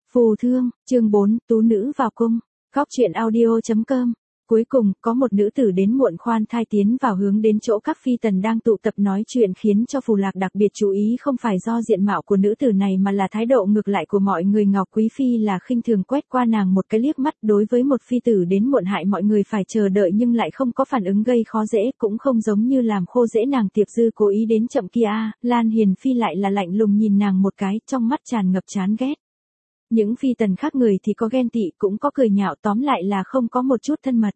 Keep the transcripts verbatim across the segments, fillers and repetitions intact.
Phù thương, chương bốn, tú nữ vào cung. Góc truyện audio chấm com. Cuối cùng, có một nữ tử đến muộn khoan thai tiến vào hướng đến chỗ các phi tần đang tụ tập nói chuyện khiến cho Phù Lạc đặc biệt chú ý không phải do diện mạo của nữ tử này mà là thái độ ngược lại của mọi người. Ngọc Quý Phi là khinh thường quét qua nàng một cái liếc mắt, đối với một phi tử đến muộn hại mọi người phải chờ đợi nhưng lại không có phản ứng gây khó dễ, cũng không giống như làm khô dễ nàng. Tiệp Dư cố ý đến chậm kia a, Lan Hiền Phi lại là lạnh lùng nhìn nàng một cái, trong mắt tràn ngập chán ghét. Những phi tần khác người thì có ghen tị cũng có cười nhạo, tóm lại là không có một chút thân mật.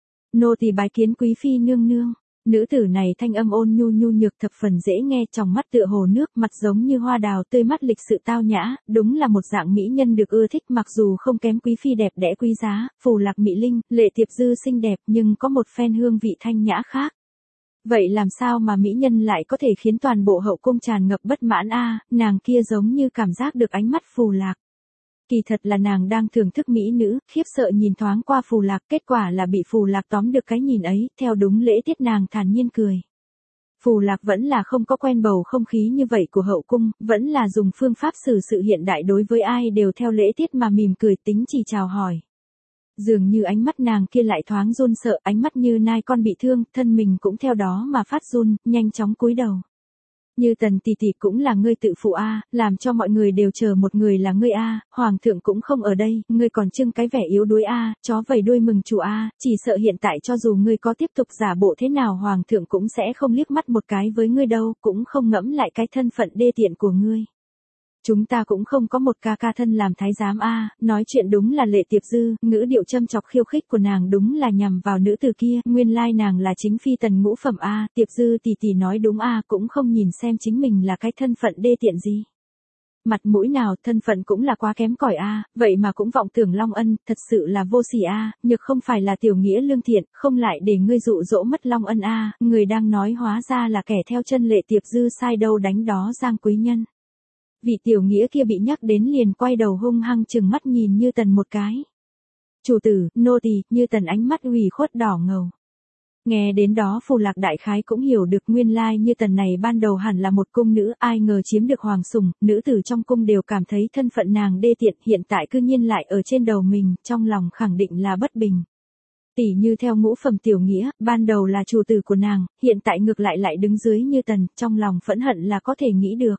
Nô tỳ bái kiến Quý Phi nương nương. Nữ tử này thanh âm ôn nhu nhu nhược thập phần dễ nghe, trong mắt tựa hồ nước, mặt giống như hoa đào tươi mắt lịch sự tao nhã, đúng là một dạng mỹ nhân được ưa thích. Mặc dù không kém Quý Phi đẹp đẽ quý giá, Phù Lạc mỹ linh, lệ Tiệp Dư xinh đẹp nhưng có một phen hương vị thanh nhã khác. Vậy làm sao mà mỹ nhân lại có thể khiến toàn bộ hậu cung tràn ngập bất mãn a? Nàng kia giống như cảm giác được ánh mắt Phù Lạc. Kỳ thật là nàng đang thưởng thức mỹ nữ, khiếp sợ nhìn thoáng qua Phù Lạc, kết quả là bị Phù Lạc tóm được cái nhìn ấy, theo đúng lễ tiết nàng thản nhiên cười. Phù Lạc vẫn là không có quen bầu không khí như vậy của hậu cung, vẫn là dùng phương pháp xử sự hiện đại, đối với ai đều theo lễ tiết mà mỉm cười tính chỉ chào hỏi. Dường như ánh mắt nàng kia lại thoáng run sợ, ánh mắt như nai con bị thương, thân mình cũng theo đó mà phát run, nhanh chóng cúi đầu. Như Tần tỷ tỷ cũng là ngươi tự phụ a, làm cho mọi người đều chờ một người là ngươi a, hoàng thượng cũng không ở đây, ngươi còn trưng cái vẻ yếu đuối a, chó vầy đuôi mừng chủ a, chỉ sợ hiện tại cho dù ngươi có tiếp tục giả bộ thế nào hoàng thượng cũng sẽ không liếc mắt một cái với ngươi đâu, cũng không ngẫm lại cái thân phận đê tiện của ngươi. Chúng ta cũng không có một ca ca thân làm thái giám a, nói chuyện đúng là lệ Tiệp Dư, ngữ điệu châm chọc khiêu khích của nàng đúng là nhằm vào nữ tử kia, nguyên lai nàng là chính phi tần ngũ phẩm a, Tiệp Dư tỷ tỷ nói đúng a, cũng không nhìn xem chính mình là cái thân phận đê tiện gì. Mặt mũi nào, thân phận cũng là quá kém cỏi a, vậy mà cũng vọng tưởng Long Ân, thật sự là vô sỉ a, nhược không phải là tiểu nghĩa lương thiện, không lại để ngươi dụ dỗ mất Long Ân a, người đang nói hóa ra là kẻ theo chân lệ Tiệp Dư sai đâu đánh đó Giang quý nhân. Vị tiểu nghĩa kia bị nhắc đến liền quay đầu hung hăng chừng mắt nhìn Như Tần một cái. Chủ tử, nô tỳ, Như Tần ánh mắt ủy khuất đỏ ngầu. Nghe đến đó Phù Lạc đại khái cũng hiểu được nguyên lai Như Tần này ban đầu hẳn là một cung nữ, ai ngờ chiếm được hoàng sủng, nữ tử trong cung đều cảm thấy thân phận nàng đê tiện, hiện tại cư nhiên lại ở trên đầu mình, trong lòng khẳng định là bất bình. Tỷ Như theo ngũ phẩm tiểu nghĩa, ban đầu là chủ tử của nàng, hiện tại ngược lại lại đứng dưới Như Tần, trong lòng phẫn hận là có thể nghĩ được.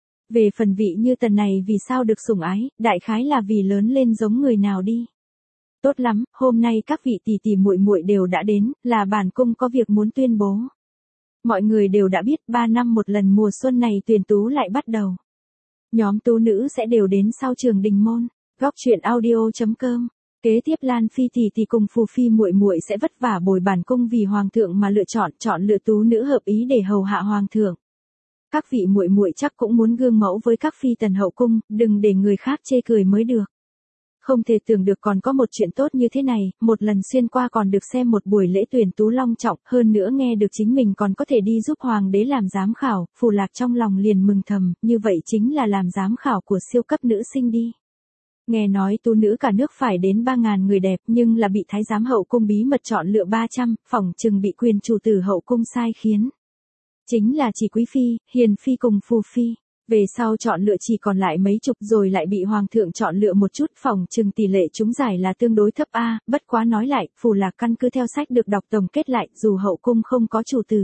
Về phần vị Như Tần này vì sao được sủng ái, đại khái là vì lớn lên giống người nào đi. Tốt lắm, hôm nay các vị tỷ tỷ muội muội đều đã đến, là bản cung có việc muốn tuyên bố. Mọi người đều đã biết, ba năm một lần mùa xuân này tuyển tú lại bắt đầu. Nhóm tú nữ sẽ đều đến sau trường đình môn. Góc truyện audio chấm com. Kế tiếp Lan Phi tỷ tỷ cùng Phù Phi muội muội sẽ vất vả bồi bản cung vì hoàng thượng mà lựa chọn, chọn lựa tú nữ hợp ý để hầu hạ hoàng thượng. Các vị muội muội chắc cũng muốn gương mẫu với các phi tần hậu cung, đừng để người khác chê cười mới được. Không thể tưởng được còn có một chuyện tốt như thế này, một lần xuyên qua còn được xem một buổi lễ tuyển tú long trọng, hơn nữa nghe được chính mình còn có thể đi giúp hoàng đế làm giám khảo, Phù Lạc trong lòng liền mừng thầm, như vậy chính là làm giám khảo của siêu cấp nữ sinh đi. Nghe nói tú nữ cả nước phải đến ba ngàn người đẹp nhưng là bị thái giám hậu cung bí mật chọn lựa ba trăm, phỏng chừng bị quyền chủ tử hậu cung sai khiến. Chính là chỉ Quý Phi, Hiền Phi cùng Phù Phi. Về sau chọn lựa chỉ còn lại mấy chục rồi lại bị hoàng thượng chọn lựa một chút, phỏng chừng tỷ lệ trúng giải là tương đối thấp a, bất quá nói lại, Phù Lạc căn cứ theo sách được đọc tổng kết lại, dù hậu cung không có chủ tử.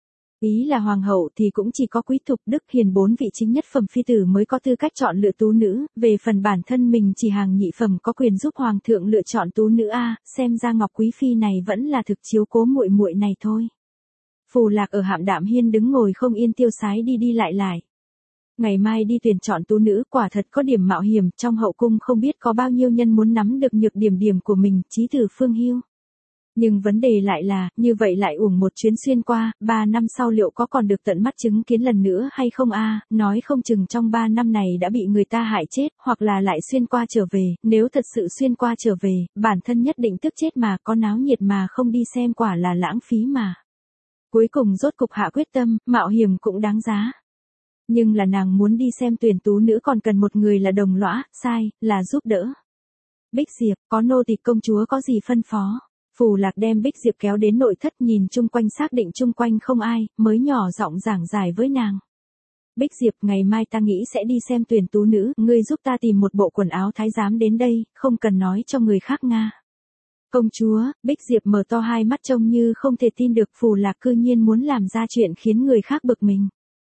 Ý là hoàng hậu thì cũng chỉ có quý thục đức hiền bốn vị chính nhất phẩm phi tử mới có tư cách chọn lựa tú nữ, về phần bản thân mình chỉ hàng nhị phẩm có quyền giúp hoàng thượng lựa chọn tú nữ a, xem ra Ngọc Quý Phi này vẫn là thực chiếu cố muội muội này thôi. Phù Lạc ở Hạm Đạm Hiên đứng ngồi không yên tiêu sái đi đi lại lại. Ngày mai đi tuyển chọn tú nữ quả thật có điểm mạo hiểm, trong hậu cung không biết có bao nhiêu nhân muốn nắm được nhược điểm điểm của mình, chí tử Phương Hưu. Nhưng vấn đề lại là, như vậy lại uổng một chuyến xuyên qua, ba năm sau liệu có còn được tận mắt chứng kiến lần nữa hay không a, nói không chừng trong ba năm này đã bị người ta hại chết, hoặc là lại xuyên qua trở về, nếu thật sự xuyên qua trở về, bản thân nhất định tức chết mà, có náo nhiệt mà không đi xem quả là lãng phí mà. Cuối cùng rốt cục hạ quyết tâm, mạo hiểm cũng đáng giá. Nhưng là nàng muốn đi xem tuyển tú nữ còn cần một người là đồng lõa, sai, là giúp đỡ. Bích Diệp, có nô tỳ công chúa có gì phân phó? Phù Lạc đem Bích Diệp kéo đến nội thất nhìn chung quanh xác định chung quanh không ai, mới nhỏ giọng giảng giải với nàng. Bích Diệp, ngày mai ta nghĩ sẽ đi xem tuyển tú nữ, ngươi giúp ta tìm một bộ quần áo thái giám đến đây, không cần nói cho người khác Nga. Công chúa, Bích Diệp mở to hai mắt trông như không thể tin được Phù Lạc cư nhiên muốn làm ra chuyện khiến người khác bực mình.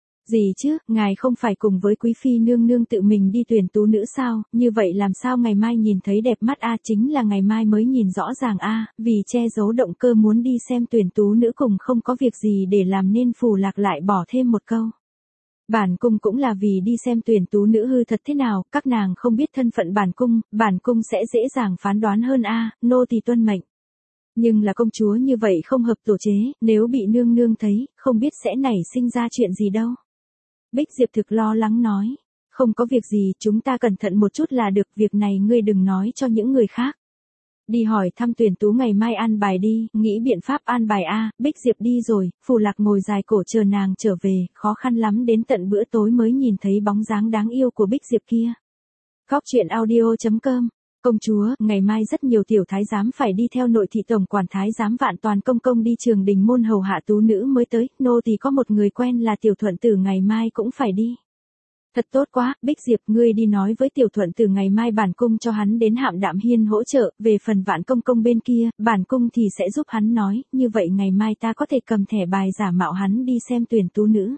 Gì chứ, ngài không phải cùng với quý phi nương nương tự mình đi tuyển tú nữ sao, như vậy làm sao ngày mai nhìn thấy đẹp mắt a, chính là ngày mai mới nhìn rõ ràng a, vì che giấu động cơ muốn đi xem tuyển tú nữ cùng không có việc gì để làm nên Phù Lạc lại bỏ thêm một câu. Bản cung cũng là vì đi xem tuyển tú nữ hư thật thế nào, các nàng không biết thân phận bản cung, bản cung sẽ dễ dàng phán đoán hơn a, nô tỳ tuân mệnh. Nhưng là công chúa như vậy không hợp tổ chế, nếu bị nương nương thấy, không biết sẽ nảy sinh ra chuyện gì đâu. Bích Diệp thực lo lắng nói, không có việc gì, chúng ta cẩn thận một chút là được, việc này ngươi đừng nói cho những người khác. Đi hỏi thăm tuyển tú ngày mai an bài đi, nghĩ biện pháp an bài a. Bích Diệp đi rồi, Phù Lạc ngồi dài cổ chờ nàng trở về, khó khăn lắm đến tận bữa tối mới nhìn thấy bóng dáng đáng yêu của Bích Diệp kia. Góc truyện audio chấm com. Công chúa, ngày mai rất nhiều tiểu thái giám phải đi theo nội thị tổng quản thái giám Vạn Toàn công công đi Trường Đình môn hầu hạ tú nữ mới tới, nô tỳ có một người quen là Tiểu Thuận Tử ngày mai cũng phải đi. Thật tốt quá, Bích Diệp, ngươi đi nói với Tiểu Thuận Tử ngày mai bản cung cho hắn đến Hạm Đạm Hiên hỗ trợ, về phần Vạn công công bên kia, bản cung thì sẽ giúp hắn nói, như vậy ngày mai ta có thể cầm thẻ bài giả mạo hắn đi xem tuyển tú nữ.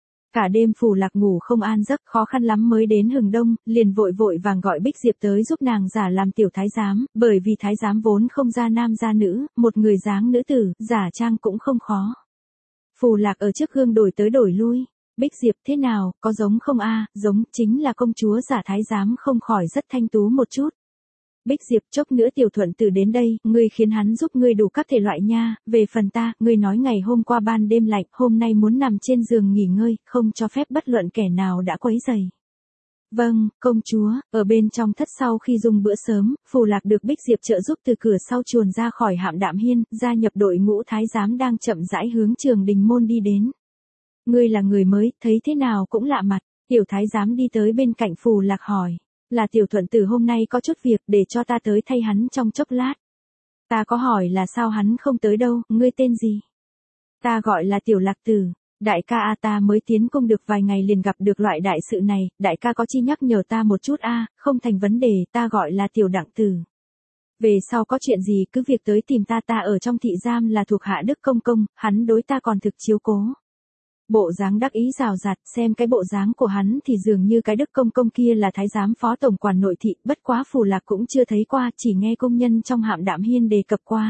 Cả đêm Phù Lạc ngủ không an giấc, khó khăn lắm mới đến hừng đông, liền vội vội vàng gọi Bích Diệp tới giúp nàng giả làm tiểu thái giám, bởi vì thái giám vốn không ra nam ra nữ, một người dáng nữ tử, giả trang cũng không khó. Phù Lạc ở trước gương đổi tới đổi lui, Bích Diệp thế nào, có giống không a? Giống, chính là công chúa giả thái giám không khỏi rất thanh tú một chút. Bích Diệp, chốc nữa Tiểu Thuận Tử đến đây, ngươi khiến hắn giúp ngươi đủ các thể loại nha, về phần ta, ngươi nói ngày hôm qua ban đêm lạnh, hôm nay muốn nằm trên giường nghỉ ngơi, không cho phép bất luận kẻ nào đã quấy rầy. Vâng, công chúa, ở bên trong thất sau khi dùng bữa sớm, Phù Lạc được Bích Diệp trợ giúp từ cửa sau chuồn ra khỏi Hạm Đạm Hiên, gia nhập đội ngũ thái giám đang chậm rãi hướng Trường Đình môn đi đến. Ngươi là người mới, thấy thế nào cũng lạ mặt, tiểu thái giám đi tới bên cạnh Phù Lạc hỏi. Là Tiểu Thuận Tử hôm nay có chút việc để cho ta tới thay hắn trong chốc lát. Ta có hỏi là sao hắn không tới đâu, ngươi tên gì? Ta gọi là Tiểu Lạc Tử, đại ca a, ta mới tiến cung được vài ngày liền gặp được loại đại sự này, đại ca có chi nhắc nhở ta một chút a, không thành vấn đề, ta gọi là Tiểu Đặng Tử. Về sau có chuyện gì cứ việc tới tìm ta, ta ở trong thị giam là thuộc hạ Đức công công, hắn đối ta còn thực chiếu cố. Bộ dáng đắc ý rào rạt, xem cái bộ dáng của hắn thì dường như cái Đức công công kia là thái giám phó tổng quản nội thị, bất quá Phù Lạc cũng chưa thấy qua, chỉ nghe công nhân trong Hạm Đạm Hiên đề cập qua.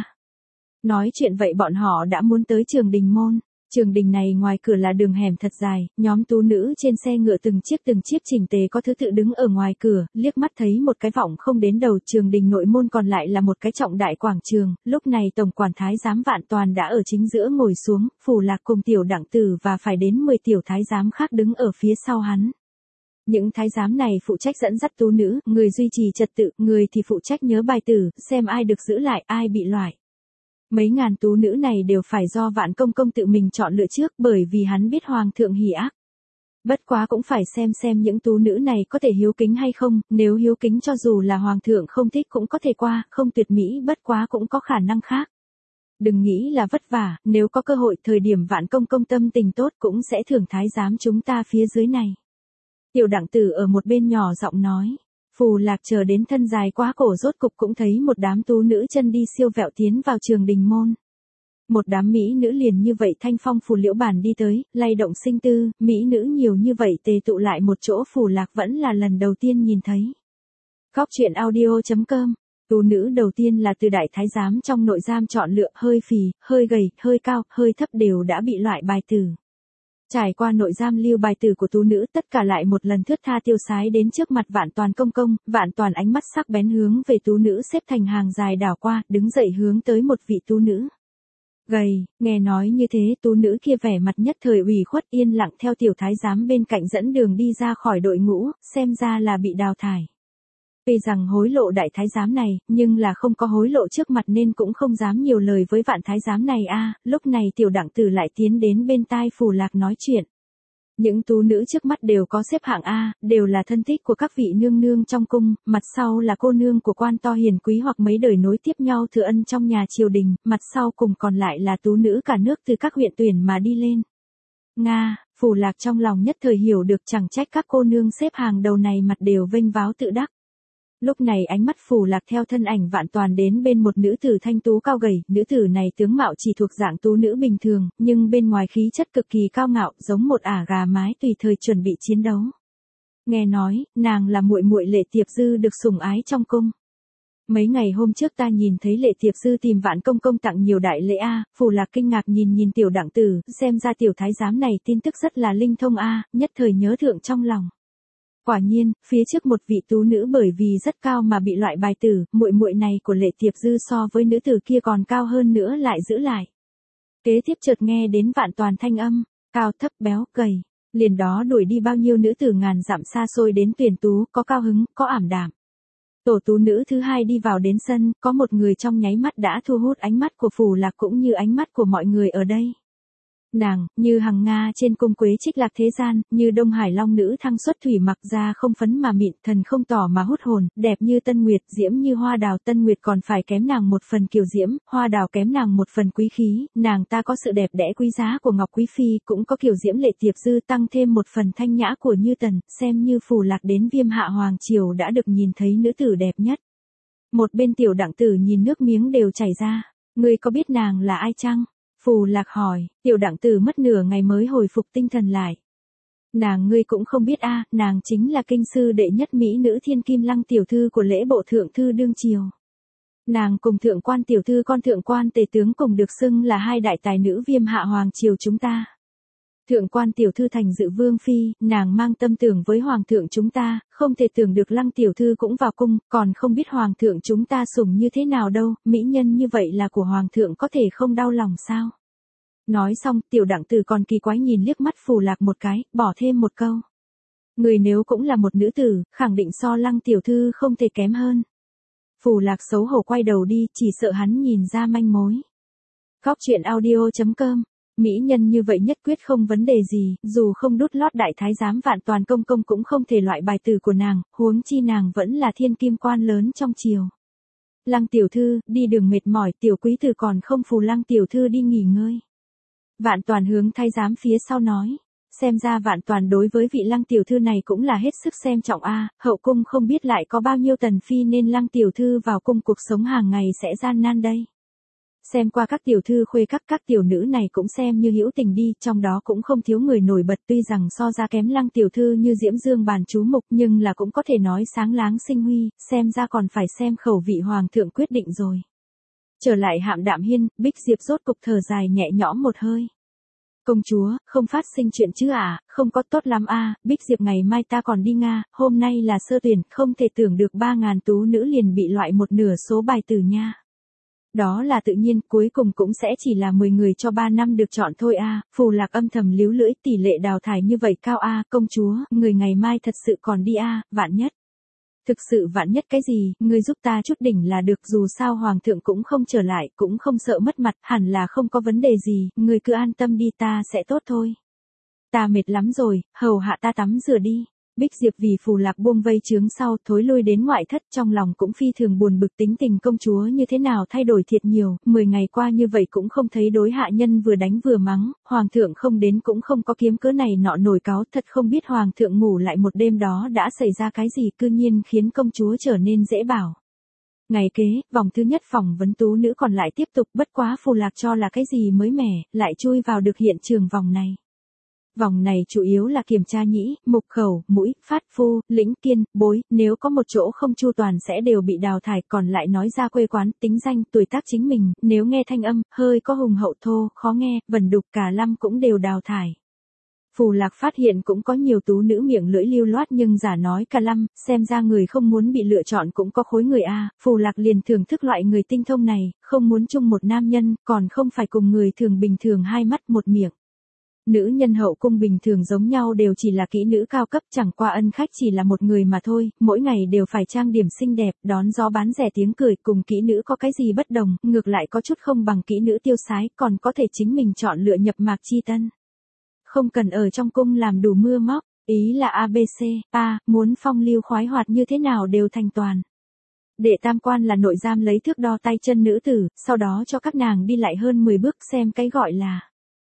Nói chuyện vậy bọn họ đã muốn tới Trường Đình môn. Trường đình này ngoài cửa là đường hẻm thật dài, nhóm tú nữ trên xe ngựa từng chiếc từng chiếc chỉnh tề có thứ tự đứng ở ngoài cửa, liếc mắt thấy một cái vọng không đến đầu. Trường đình nội môn còn lại là một cái trọng đại quảng trường, lúc này tổng quản thái giám Vạn Toàn đã ở chính giữa ngồi xuống, Phù Lạc cùng Tiểu Đặng Tử và phải đến mười tiểu thái giám khác đứng ở phía sau hắn. Những thái giám này phụ trách dẫn dắt tú nữ, người duy trì trật tự, người thì phụ trách nhớ bài tử, xem ai được giữ lại, ai bị loại. Mấy ngàn tú nữ này đều phải do Vạn công công tự mình chọn lựa trước, bởi vì hắn biết hoàng thượng hỉ ác. Bất quá cũng phải xem xem những tú nữ này có thể hiếu kính hay không, nếu hiếu kính cho dù là hoàng thượng không thích cũng có thể qua, không tuyệt mỹ bất quá cũng có khả năng khác. Đừng nghĩ là vất vả, nếu có cơ hội thời điểm Vạn công công tâm tình tốt cũng sẽ thưởng thái giám chúng ta phía dưới này. Tiểu Đặng Tử ở một bên nhỏ giọng nói. Phù Lạc chờ đến thân dài quá cổ rốt cục cũng thấy một đám tú nữ chân đi siêu vẹo tiến vào Trường đình môn. Một đám mỹ nữ liền như vậy thanh phong phù liễu bản đi tới, lay động sinh tư, mỹ nữ nhiều như vậy tề tụ lại một chỗ Phù Lạc vẫn là lần đầu tiên nhìn thấy. Góc truyện audio chấm com. Tú nữ đầu tiên là từ đại thái giám trong nội giam chọn lựa, hơi phì, hơi gầy, hơi cao, hơi thấp đều đã bị loại bài tử. Trải qua nội giam lưu bài tử của tú nữ, tất cả lại một lần thướt tha tiêu sái đến trước mặt Vạn Toàn công công, Vạn Toàn ánh mắt sắc bén hướng về tú nữ xếp thành hàng dài đảo qua, đứng dậy hướng tới một vị tú nữ. Gầy, nghe nói như thế tú nữ kia vẻ mặt nhất thời ủy khuất yên lặng theo tiểu thái giám bên cạnh dẫn đường đi ra khỏi đội ngũ, xem ra là bị đào thải. Vì rằng hối lộ đại thái giám này, nhưng là không có hối lộ trước mặt nên cũng không dám nhiều lời với Vạn thái giám này a. Lúc này Tiểu Đặng Tử lại tiến đến bên tai Phù Lạc nói chuyện. Những tú nữ trước mắt đều có xếp hạng A, đều là thân thích của các vị nương nương trong cung, mặt sau là cô nương của quan to hiền quý hoặc mấy đời nối tiếp nhau thừa ân trong nhà triều đình, mặt sau cùng còn lại là tú nữ cả nước từ các huyện tuyển mà đi lên. Nga, Phù Lạc trong lòng nhất thời hiểu được, chẳng trách các cô nương xếp hàng đầu này mặt đều vênh váo tự đắc. Lúc này ánh mắt Phù Lạc theo thân ảnh Vạn Toàn đến bên một nữ tử thanh tú cao gầy, nữ tử này tướng mạo chỉ thuộc dạng tú nữ bình thường, nhưng bên ngoài khí chất cực kỳ cao ngạo, giống một ả gà mái tùy thời chuẩn bị chiến đấu. Nghe nói, nàng là muội muội Lệ Tiệp Dư được sủng ái trong cung. Mấy ngày hôm trước ta nhìn thấy Lệ Tiệp Dư tìm Vạn công công tặng nhiều đại lễ a. Phù Lạc kinh ngạc nhìn nhìn tiểu đặng tử, xem ra tiểu thái giám này tin tức rất là linh thông a, nhất thời nhớ thượng trong lòng. Quả nhiên, phía trước một vị tú nữ bởi vì rất cao mà bị loại bài tử, muội muội này của Lệ Tiệp Dư so với nữ tử kia còn cao hơn nữa lại giữ lại. Kế tiếp chợt nghe đến Vạn Toàn thanh âm, cao thấp béo gầy, liền đó đuổi đi bao nhiêu nữ tử ngàn dặm xa xôi đến tuyển tú, có cao hứng, có ảm đạm. Tổ tú nữ thứ hai đi vào đến sân, có một người trong nháy mắt đã thu hút ánh mắt của Phù Lạc cũng như ánh mắt của mọi người ở đây. Nàng, như hằng Nga trên cung quế trích lạc thế gian, như Đông Hải Long nữ thăng xuất thủy mặc ra không phấn mà mịn, thần không tỏ mà hút hồn, đẹp như Tân Nguyệt, diễm như hoa đào. Tân Nguyệt còn phải kém nàng một phần kiều diễm, hoa đào kém nàng một phần quý khí, nàng ta có sự đẹp đẽ quý giá của Ngọc Quý Phi, cũng có kiều diễm Lệ Tiệp Dư tăng thêm một phần thanh nhã của Như Tần, xem như Phù Lạc đến Viêm Hạ Hoàng Triều đã được nhìn thấy nữ tử đẹp nhất. Một bên tiểu đặng tử nhìn nước miếng đều chảy ra, ngươi có biết nàng là ai chăng? Phù Lạc hỏi, tiểu đặng tử mất nửa ngày mới hồi phục tinh thần lại. Nàng ngươi cũng không biết a, nàng chính là kinh sư đệ nhất mỹ nữ Thiên Kim Lăng tiểu thư của lễ bộ thượng thư đương triều. Nàng cùng thượng quan tiểu thư con thượng quan tề tướng cùng được xưng là hai đại tài nữ Viêm Hạ Hoàng Triều chúng ta. Thượng quan tiểu thư thành dự vương phi, nàng mang tâm tưởng với hoàng thượng chúng ta, không thể tưởng được Lăng tiểu thư cũng vào cung, còn không biết hoàng thượng chúng ta sủng như thế nào đâu, mỹ nhân như vậy là của hoàng thượng có thể không đau lòng sao? Nói xong, tiểu đặng tử còn kỳ quái nhìn liếc mắt Phù Lạc một cái, bỏ thêm một câu. Người nếu cũng là một nữ tử, khẳng định so Lăng tiểu thư không thể kém hơn. Phù Lạc xấu hổ quay đầu đi, chỉ sợ hắn nhìn ra manh mối. Góc truyện audio chấm com. Mỹ nhân như vậy nhất quyết không vấn đề gì, dù không đút lót đại thái giám Vạn Toàn công công cũng không thể loại bài tử của nàng, huống chi nàng vẫn là thiên kim quan lớn trong triều. Lăng tiểu thư, đi đường mệt mỏi, tiểu quý tử còn không phù Lăng tiểu thư đi nghỉ ngơi. Vạn Toàn hướng thái giám phía sau nói, xem ra Vạn Toàn đối với vị Lăng tiểu thư này cũng là hết sức xem trọng a, hậu cung không biết lại có bao nhiêu tần phi nên Lăng tiểu thư vào cung cuộc sống hàng ngày sẽ gian nan đây. Xem qua các tiểu thư khuê các các tiểu nữ này cũng xem như hữu tình đi, trong đó cũng không thiếu người nổi bật, tuy rằng so ra kém Lăng tiểu thư như Diễm Dương bàn chú mục nhưng là cũng có thể nói sáng láng sinh huy, xem ra còn phải xem khẩu vị hoàng thượng quyết định rồi. Trở lại Hạm Đạm Hiên, Bích Diệp rốt cục thở dài nhẹ nhõm một hơi. Công chúa, không phát sinh chuyện chứ à, không có tốt lắm a, Bích Diệp ngày mai ta còn đi Nga, hôm nay là sơ tuyển, không thể tưởng được ba ngàn tú nữ liền bị loại một nửa số bài tử nha. Đó là tự nhiên, cuối cùng cũng sẽ chỉ là mười người cho ba năm được chọn thôi a. À. Phù Lạc âm thầm líu lưỡi, tỷ lệ đào thải như vậy cao a, à. Công chúa, người ngày mai thật sự còn đi a, à. Vạn nhất. Thực sự vạn nhất cái gì, người giúp ta chút đỉnh là được, dù sao hoàng thượng cũng không trở lại, cũng không sợ mất mặt, hẳn là không có vấn đề gì, người cứ an tâm đi, ta sẽ tốt thôi. Ta mệt lắm rồi, hầu hạ ta tắm rửa đi. Bích Diệp vì Phù Lạc buông vây chướng sau thối lui đến ngoại thất, trong lòng cũng phi thường buồn bực, tính tình công chúa như thế nào thay đổi thiệt nhiều, mười ngày qua như vậy cũng không thấy đối hạ nhân vừa đánh vừa mắng, hoàng thượng không đến cũng không có kiếm cớ này nọ nổi cáo, thật không biết hoàng thượng ngủ lại một đêm đó đã xảy ra cái gì cư nhiên khiến công chúa trở nên dễ bảo. Ngày kế, vòng thứ nhất phỏng vấn tú nữ còn lại tiếp tục, bất quá Phù Lạc cho là cái gì mới mẻ, lại chui vào được hiện trường vòng này. Vòng này chủ yếu là kiểm tra nhĩ, mục khẩu, mũi, phát phu, lĩnh kiên, bối, nếu có một chỗ không chu toàn sẽ đều bị đào thải, còn lại nói ra quê quán, tính danh, tuổi tác chính mình, nếu nghe thanh âm, hơi có hùng hậu thô, khó nghe, vần đục cả lăm cũng đều đào thải. Phù Lạc phát hiện cũng có nhiều tú nữ miệng lưỡi lưu loát nhưng giả nói cả lăm, xem ra người không muốn bị lựa chọn cũng có khối người a. Phù Lạc liền thưởng thức loại người tinh thông này, không muốn chung một nam nhân, còn không phải cùng người thường bình thường hai mắt một miệng. Nữ nhân hậu cung bình thường giống nhau đều chỉ là kỹ nữ cao cấp, chẳng qua ân khách chỉ là một người mà thôi, mỗi ngày đều phải trang điểm xinh đẹp, đón gió bán rẻ tiếng cười, cùng kỹ nữ có cái gì bất đồng, ngược lại có chút không bằng kỹ nữ tiêu sái, còn có thể chính mình chọn lựa nhập mạc chi tân. Không cần ở trong cung làm đủ mưa móc, ý là a bê xê, a, muốn phong lưu khoái hoạt như thế nào đều thành toàn. Đệ tam quan là nội giam lấy thước đo tay chân nữ tử, sau đó cho các nàng đi lại hơn mười bước xem cái gọi là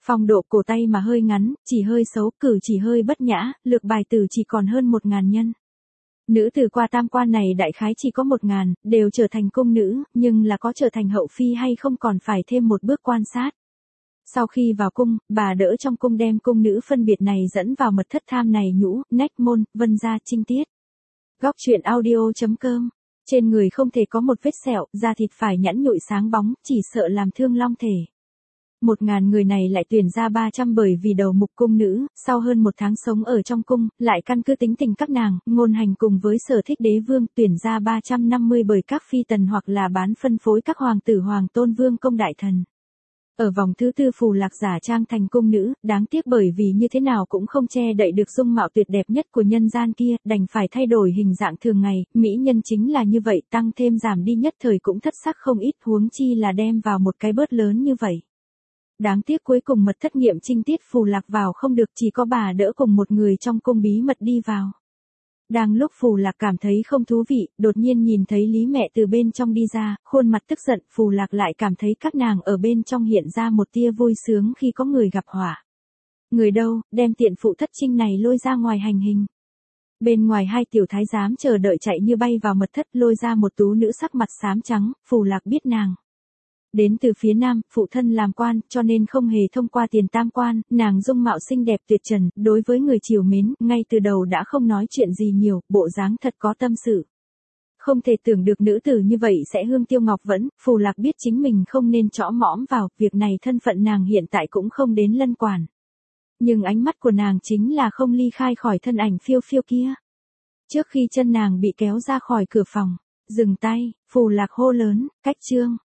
Phong độ cổ tay mà hơi ngắn, chỉ hơi xấu, cử chỉ hơi bất nhã, lược bài tử chỉ còn hơn một ngàn nhân. Nữ tử qua tam quan này đại khái chỉ có một ngàn, đều trở thành cung nữ, nhưng là có trở thành hậu phi hay không còn phải thêm một bước quan sát. Sau khi vào cung, bà đỡ trong cung đem cung nữ phân biệt này dẫn vào mật thất tham này nhũ, nách môn, vân gia trinh tiết. Góc truyện audio.com. Trên người không thể có một vết sẹo, da thịt phải nhẵn nhụi sáng bóng, chỉ sợ làm thương long thể. Một ngàn người này lại tuyển ra ba trăm bởi vì đầu mục cung nữ, sau hơn một tháng sống ở trong cung, lại căn cứ tính tình các nàng, ngôn hành cùng với sở thích đế vương tuyển ra ba trăm năm mươi bởi các phi tần hoặc là bán phân phối các hoàng tử hoàng tôn vương công đại thần. Ở vòng thứ tư Phù Lạc giả trang thành cung nữ, đáng tiếc bởi vì như thế nào cũng không che đậy được dung mạo tuyệt đẹp nhất của nhân gian kia, đành phải thay đổi hình dạng thường ngày, mỹ nhân chính là như vậy, tăng thêm giảm đi nhất thời cũng thất sắc không ít, huống chi là đem vào một cái bớt lớn như vậy. Đáng tiếc cuối cùng mật thất nghiệm trinh tiết Phù Lạc vào không được, chỉ có bà đỡ cùng một người trong cung bí mật đi vào. Đang lúc Phù Lạc cảm thấy không thú vị, đột nhiên nhìn thấy Lý mẹ từ bên trong đi ra, khuôn mặt tức giận, Phù Lạc lại cảm thấy các nàng ở bên trong hiện ra một tia vui sướng khi có người gặp họa. Người đâu, đem tiện phụ thất trinh này lôi ra ngoài hành hình. Bên ngoài hai tiểu thái giám chờ đợi chạy như bay vào mật thất, lôi ra một tú nữ sắc mặt xám trắng, Phù Lạc biết nàng. Đến từ phía nam, phụ thân làm quan, cho nên không hề thông qua tiền tam quan, nàng dung mạo xinh đẹp tuyệt trần, đối với người chiều mến, ngay từ đầu đã không nói chuyện gì nhiều, bộ dáng thật có tâm sự. Không thể tưởng được nữ tử như vậy sẽ hương tiêu ngọc vẫn, Phù Lạc biết chính mình không nên trõ mõm vào, việc này thân phận nàng hiện tại cũng không đến lân quản. Nhưng ánh mắt của nàng chính là không ly khai khỏi thân ảnh phiêu phiêu kia. Trước khi chân nàng bị kéo ra khỏi cửa phòng, dừng tay, Phù Lạc hô lớn, cách trương.